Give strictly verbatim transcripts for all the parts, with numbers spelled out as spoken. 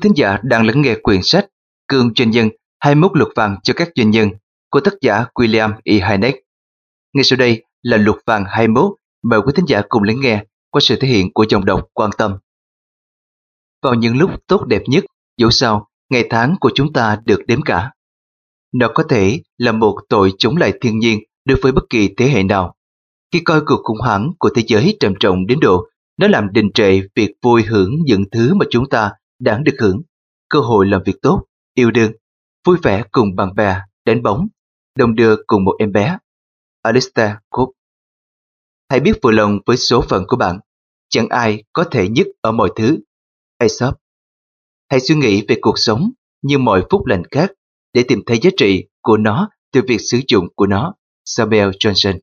Quý thính giả đang lắng nghe quyển sách Cương Doanh nhân hai mươi mốt luật vàng cho các doanh nhân của tác giả William E. Hynek. Ngay sau đây là luật vàng hai mươi mốt, mời quý thính giả cùng lắng nghe qua sự thể hiện của dòng đọc quan tâm. Vào những lúc tốt đẹp nhất, dẫu sao ngày tháng của chúng ta được đếm cả. Nó có thể là một tội chống lại thiên nhiên đối với bất kỳ thế hệ nào. Khi coi cuộc khủng hoảng của thế giới trầm trọng đến độ nó làm đình trệ việc vui hưởng những thứ mà chúng ta đáng được hưởng, cơ hội làm việc tốt, yêu đương, vui vẻ cùng bạn bè, đánh bóng, đồng đưa cùng một em bé. Alistair Cook. Hãy biết vừa lòng với số phận của bạn, chẳng ai có thể nhất ở mọi thứ. Aesop. Hãy suy nghĩ về cuộc sống như mọi phúc lành khác để tìm thấy giá trị của nó từ việc sử dụng của nó. Samuel Johnson.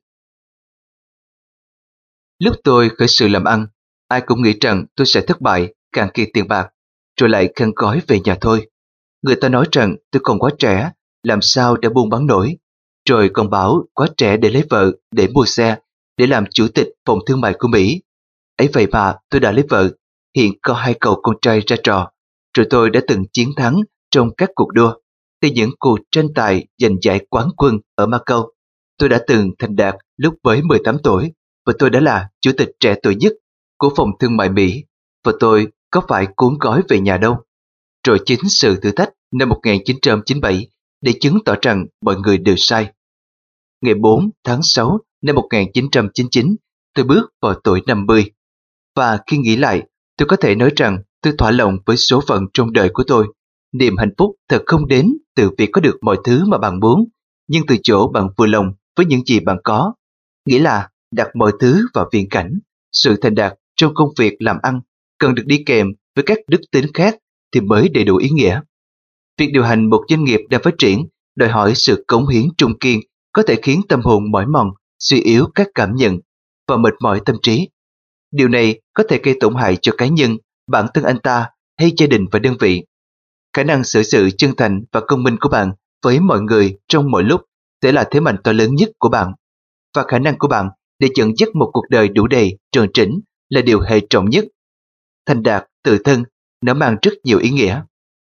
Lúc tôi khởi sự làm ăn, ai cũng nghĩ rằng tôi sẽ thất bại, cạn kiệt tiền bạc, rồi lại khăn gói về nhà thôi. Người ta nói rằng tôi còn quá trẻ, làm sao để buôn bán nổi, rồi còn bảo quá trẻ để lấy vợ, để mua xe, để làm chủ tịch phòng thương mại của Mỹ. Ấy vậy mà tôi đã lấy vợ, hiện có hai cậu con trai ra trò, rồi tôi đã từng chiến thắng trong các cuộc đua, từ những cuộc tranh tài giành giải quán quân ở Macau. Tôi đã từng thành đạt lúc với mười tám tuổi, và tôi đã là chủ tịch trẻ tuổi nhất của phòng thương mại Mỹ, và tôi có phải cuốn gói về nhà đâu. Rồi chính sự thử thách năm một nghìn chín trăm chín mươi bảy để chứng tỏ rằng mọi người đều sai. Ngày bốn tháng sáu năm một nghìn chín trăm chín mươi chín, tôi bước vào tuổi năm mươi, và khi nghĩ lại, tôi có thể nói rằng tôi thỏa lòng với số phận trong đời của tôi. Niềm hạnh phúc thật không đến từ việc có được mọi thứ mà bạn muốn, nhưng từ chỗ bạn vừa lòng với những gì bạn có. Nghĩa là đặt mọi thứ vào viễn cảnh. Sự thành đạt trong công việc làm ăn cần được đi kèm với các đức tính khác thì mới đầy đủ ý nghĩa. Việc điều hành một doanh nghiệp đang phát triển đòi hỏi sự cống hiến trung kiên, có thể khiến tâm hồn mỏi mòn, suy yếu các cảm nhận và mệt mỏi tâm trí. Điều này có thể gây tổn hại cho cá nhân, bản thân anh ta hay gia đình và đơn vị. Khả năng xử sự chân thành và công minh của bạn với mọi người trong mọi lúc sẽ là thế mạnh to lớn nhất của bạn, và khả năng của bạn để dẫn dắt một cuộc đời đủ đầy, tròn trĩnh là điều hệ trọng nhất. Thành đạt tự thân, nó mang rất nhiều ý nghĩa.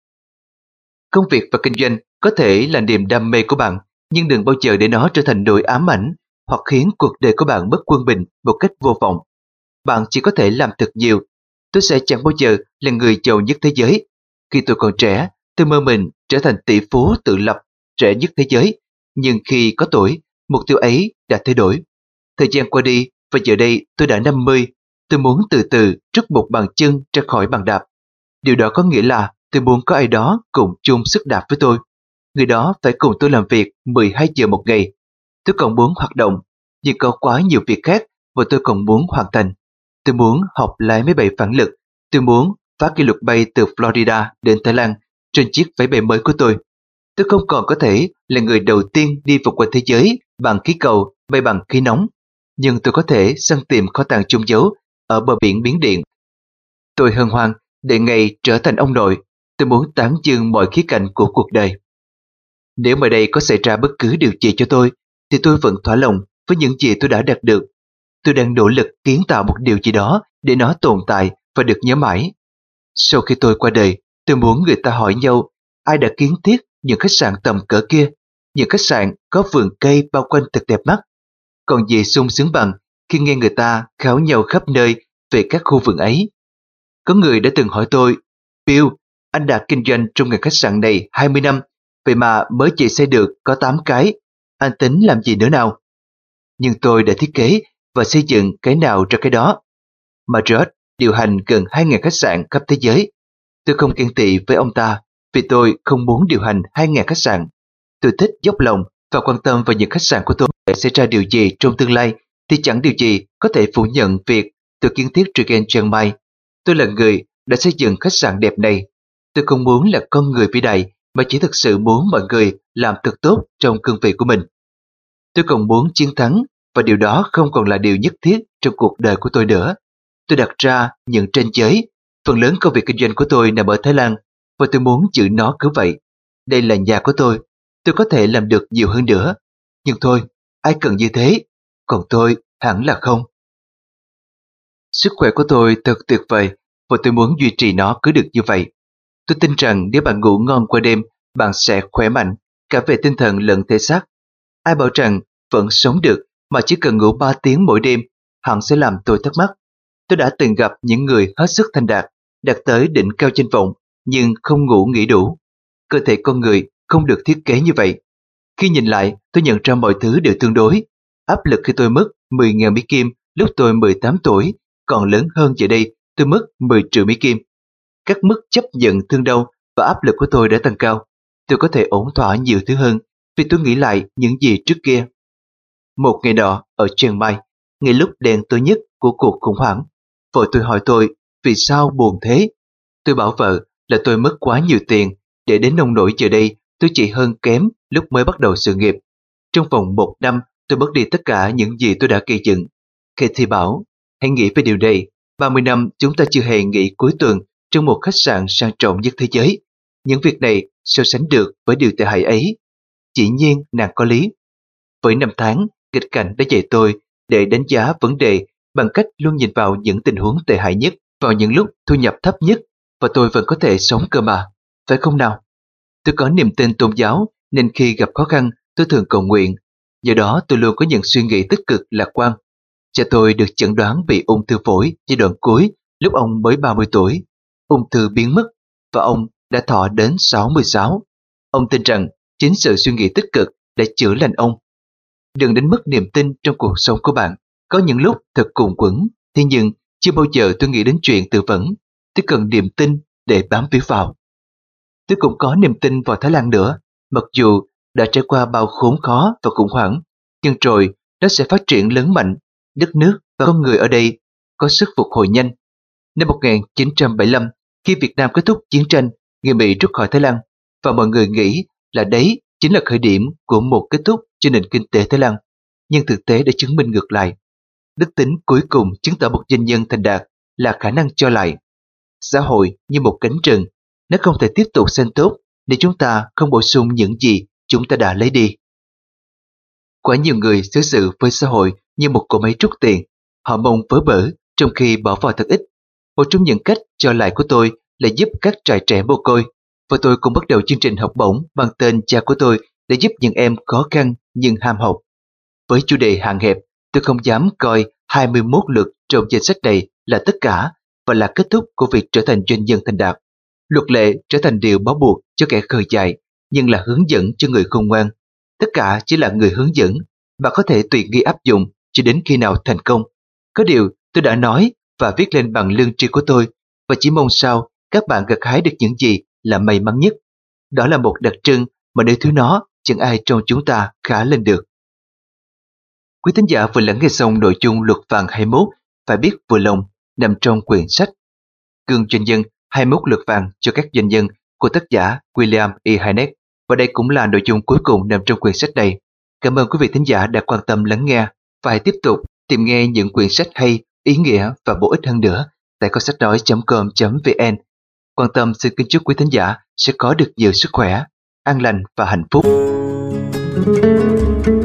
Công việc và kinh doanh có thể là niềm đam mê của bạn, nhưng đừng bao giờ để nó trở thành nỗi ám ảnh hoặc khiến cuộc đời của bạn mất quân bình một cách vô vọng. Bạn chỉ có thể làm thật nhiều. Tôi sẽ chẳng bao giờ là người giàu nhất thế giới. Khi tôi còn trẻ, tôi mơ mình trở thành tỷ phú tự lập, rẻ nhất thế giới. Nhưng khi có tuổi, mục tiêu ấy đã thay đổi. Thời gian qua đi, và giờ đây tôi đã năm mươi. Tôi muốn từ từ trút một bàn chân ra khỏi bàn đạp. Điều đó có nghĩa là tôi muốn có ai đó cùng chung sức đạp với tôi. Người đó phải cùng tôi làm việc mười hai giờ một ngày. Tôi còn muốn hoạt động, nhưng có quá nhiều việc khác và tôi còn muốn hoàn thành. Tôi muốn học lái máy bay phản lực. Tôi muốn phá kỷ lục bay từ Florida đến Thái Lan trên chiếc váy bay mới của tôi. Tôi không còn có thể là người đầu tiên đi vượt qua thế giới bằng khí cầu, bay bằng khí nóng, nhưng tôi có thể săn tìm kho tàng chôn giấu ở bờ biển Miến Điện. Tôi hân hoan để ngày trở thành ông nội. Tôi muốn tán dương mọi khía cạnh của cuộc đời. Nếu mà đây có xảy ra bất cứ điều gì cho tôi, thì tôi vẫn thỏa lòng với những gì tôi đã đạt được. Tôi đang nỗ lực kiến tạo một điều gì đó để nó tồn tại và được nhớ mãi. Sau khi tôi qua đời, tôi muốn người ta hỏi nhau ai đã kiến thiết những khách sạn tầm cỡ kia, những khách sạn có vườn cây bao quanh thật đẹp mắt. Còn gì sung sướng bằng khi nghe người ta kháo nhau khắp nơi về các khu vườn ấy. Có người đã từng hỏi tôi, Bill, anh đã kinh doanh trong ngành khách sạn này hai mươi năm, vậy mà mới chỉ xây được có tám cái, anh tính làm gì nữa nào? Nhưng tôi đã thiết kế và xây dựng cái nào ra cái đó. Marriott điều hành gần hai nghìn khách sạn khắp thế giới. Tôi không ghen tị với ông ta vì tôi không muốn điều hành hai nghìn khách sạn. Tôi thích dốc lòng và quan tâm vào những khách sạn của tôi. Để xảy ra điều gì trong tương lai thì chẳng điều gì có thể phủ nhận việc tôi kiến thiết Regent Chiang Mai. Tôi là người đã xây dựng khách sạn đẹp này. Tôi không muốn là con người vĩ đại, mà chỉ thực sự muốn mọi người làm thật tốt trong cương vị của mình. Tôi còn muốn chiến thắng, và điều đó không còn là điều nhất thiết trong cuộc đời của tôi nữa. Tôi đặt ra những ranh giới. Phần lớn công việc kinh doanh của tôi nằm ở Thái Lan, và tôi muốn giữ nó cứ vậy. Đây là nhà của tôi. Tôi có thể làm được nhiều hơn nữa. Nhưng thôi, ai cần như thế, còn tôi hẳn là không. Sức khỏe của tôi thật tuyệt vời, và tôi muốn duy trì nó cứ được như vậy. Tôi tin rằng nếu bạn ngủ ngon qua đêm, bạn sẽ khỏe mạnh, cả về tinh thần lẫn thể xác. Ai bảo rằng vẫn sống được mà chỉ cần ngủ ba tiếng mỗi đêm, hẳn sẽ làm tôi thắc mắc. Tôi đã từng gặp những người hết sức thành đạt, đạt tới đỉnh cao danh vọng, nhưng không ngủ nghỉ đủ. Cơ thể con người không được thiết kế như vậy. Khi nhìn lại, tôi nhận ra mọi thứ đều tương đối. Áp lực khi tôi mất mười nghìn Mỹ Kim lúc tôi mười tám tuổi, còn lớn hơn giờ đây tôi mất mười triệu Mỹ Kim. Các mức chấp nhận thương đau và áp lực của tôi đã tăng cao. Tôi có thể ổn thỏa nhiều thứ hơn vì tôi nghĩ lại những gì trước kia. Một ngày nọ ở Chiang Mai, ngay lúc đen tối nhất của cuộc khủng hoảng, vợ tôi hỏi tôi vì sao buồn thế. Tôi bảo vợ là tôi mất quá nhiều tiền để đến nông nỗi giờ đây tôi chỉ hơn kém lúc mới bắt đầu sự nghiệp. Trong vòng một năm tôi mất đi tất cả những gì tôi đã gây dựng. Katie bảo, hãy nghĩ về điều này, ba mươi năm chúng ta chưa hề nghỉ cuối tuần trong một khách sạn sang trọng nhất thế giới. Những việc này so sánh được với điều tệ hại ấy. Dĩ nhiên nàng có lý. Với năm tháng, nghịch cảnh đã dạy tôi để đánh giá vấn đề bằng cách luôn nhìn vào những tình huống tệ hại nhất, vào những lúc thu nhập thấp nhất, và tôi vẫn có thể sống cơ mà, phải không nào? Tôi có niềm tin tôn giáo nên khi gặp khó khăn tôi thường cầu nguyện, do đó tôi luôn có những suy nghĩ tích cực lạc quan. Cha tôi được chẩn đoán bị ung thư phổi giai đoạn cuối lúc ông mới ba mươi tuổi. Ung thư biến mất và ông đã thọ đến sáu mươi sáu. Ông tin rằng chính sự suy nghĩ tích cực đã chữa lành ông. Đừng đánh mất niềm tin trong cuộc sống của bạn. Có những lúc thật cuồn quẫn, thế nhưng chưa bao giờ tôi nghĩ đến chuyện tự vấn. Tôi cần niềm tin để bám víu vào. Tôi cũng có niềm tin vào Thái Lan nữa, mặc dù đã trải qua bao khốn khó và khủng hoảng, nhưng rồi nó sẽ phát triển lớn mạnh. Đất nước và con người ở đây có sức phục hồi nhanh. Năm một nghìn chín trăm bảy mươi lăm, khi Việt Nam kết thúc chiến tranh, người Mỹ rút khỏi Thái Lan, và mọi người nghĩ là đấy chính là khởi điểm của một kết thúc cho nền kinh tế Thái Lan. Nhưng thực tế đã chứng minh ngược lại. Đức tính cuối cùng chứng tỏ một doanh nhân thành đạt là khả năng cho lại. Xã hội như một cánh rừng, nó không thể tiếp tục xanh tốt để chúng ta không bổ sung những gì chúng ta đã lấy đi. Quá nhiều người xử sự với xã hội như một cỗ máy rút tiền. Họ mong vớ bở trong khi bỏ vào thật ít. Một trong những cách cho lại của tôi là giúp các trại trẻ mồ côi, và tôi cũng bắt đầu chương trình học bổng mang tên cha của tôi để giúp những em khó khăn nhưng ham học. Với chủ đề hạn hẹp, tôi không dám coi hai mươi mốt lượt trong danh sách này là tất cả và là kết thúc của việc trở thành doanh nhân thành đạt. Luật lệ trở thành điều bó buộc cho kẻ khờ dại, nhưng là hướng dẫn cho người khôn ngoan. Tất cả chỉ là người hướng dẫn, và có thể tùy nghi áp dụng cho đến khi nào thành công. Có điều tôi đã nói và viết lên bằng lương tri của tôi, và chỉ mong sao các bạn gặt hái được những gì là may mắn nhất. Đó là một đặc trưng mà nếu thiếu nó, chẳng ai trong chúng ta khá lên được. Quý thính giả vừa lắng nghe xong nội dung luật vàng hai mươi mốt phải biết vừa lòng nằm trong quyển sách Gương Doanh nhân hai mươi mốt luật vàng cho các doanh nhân của tác giả William E. Hynek, và đây cũng là nội dung cuối cùng nằm trong quyển sách này. Cảm ơn quý vị thính giả đã quan tâm lắng nghe, và hãy tiếp tục tìm nghe những quyển sách hay, ý nghĩa và bổ ích hơn nữa tại kho sách nói chấm com chấm vn. Quan tâm xin kính chúc quý thính giả sẽ có được nhiều sức khỏe, an lành và hạnh phúc.